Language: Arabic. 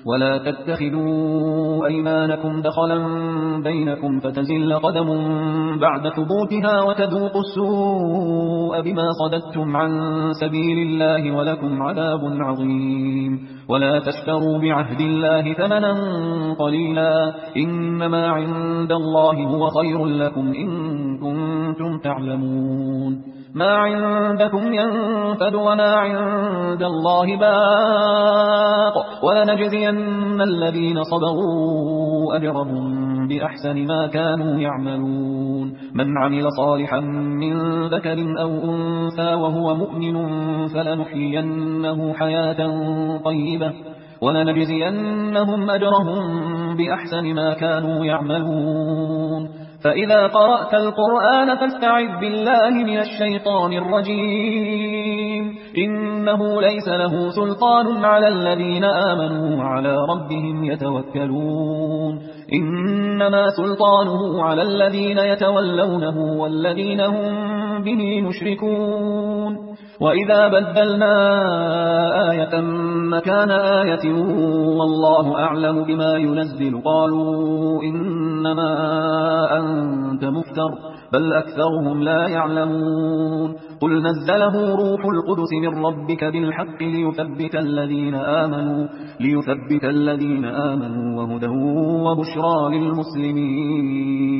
ولا تتخذوا أيمانكم دخلا بينكم فتزل قدم بعد ثبوتها وتذوقوا السوء بما صددتم عن سبيل الله ولكم عذاب عظيم. ولا تشتروا بعهد الله ثمنا قليلا إنما عند الله هو خير لكم إن كنتم تعلمون. ما عندكم ينفد وما عند الله باق ولنجزين الذين صبروا أجرهم بأحسن ما كانوا يعملون. من عمل صالحا من ذكر أو أنثى وهو مؤمن فلنحيينه حياة طيبة ولنجزينهم أجرهم بأحسن ما كانوا يعملون. فإذا قرأت القرآن فاستعذ بالله من الشيطان الرجيم إنه ليس له سلطان على الذين آمنوا وعلى ربهم يتوكلون. إنما سلطانه على الذين يتولونه والذين هم به مشركون. وإذا بدلنا آية مكان آية والله أعلم بما ينزل قالوا إنما أنت مفتر بل أكثرهم لا يعلمون. قل نزله روح القدس من ربك بالحق ليثبت الذين آمنوا وهدى وبشرى للمسلمين.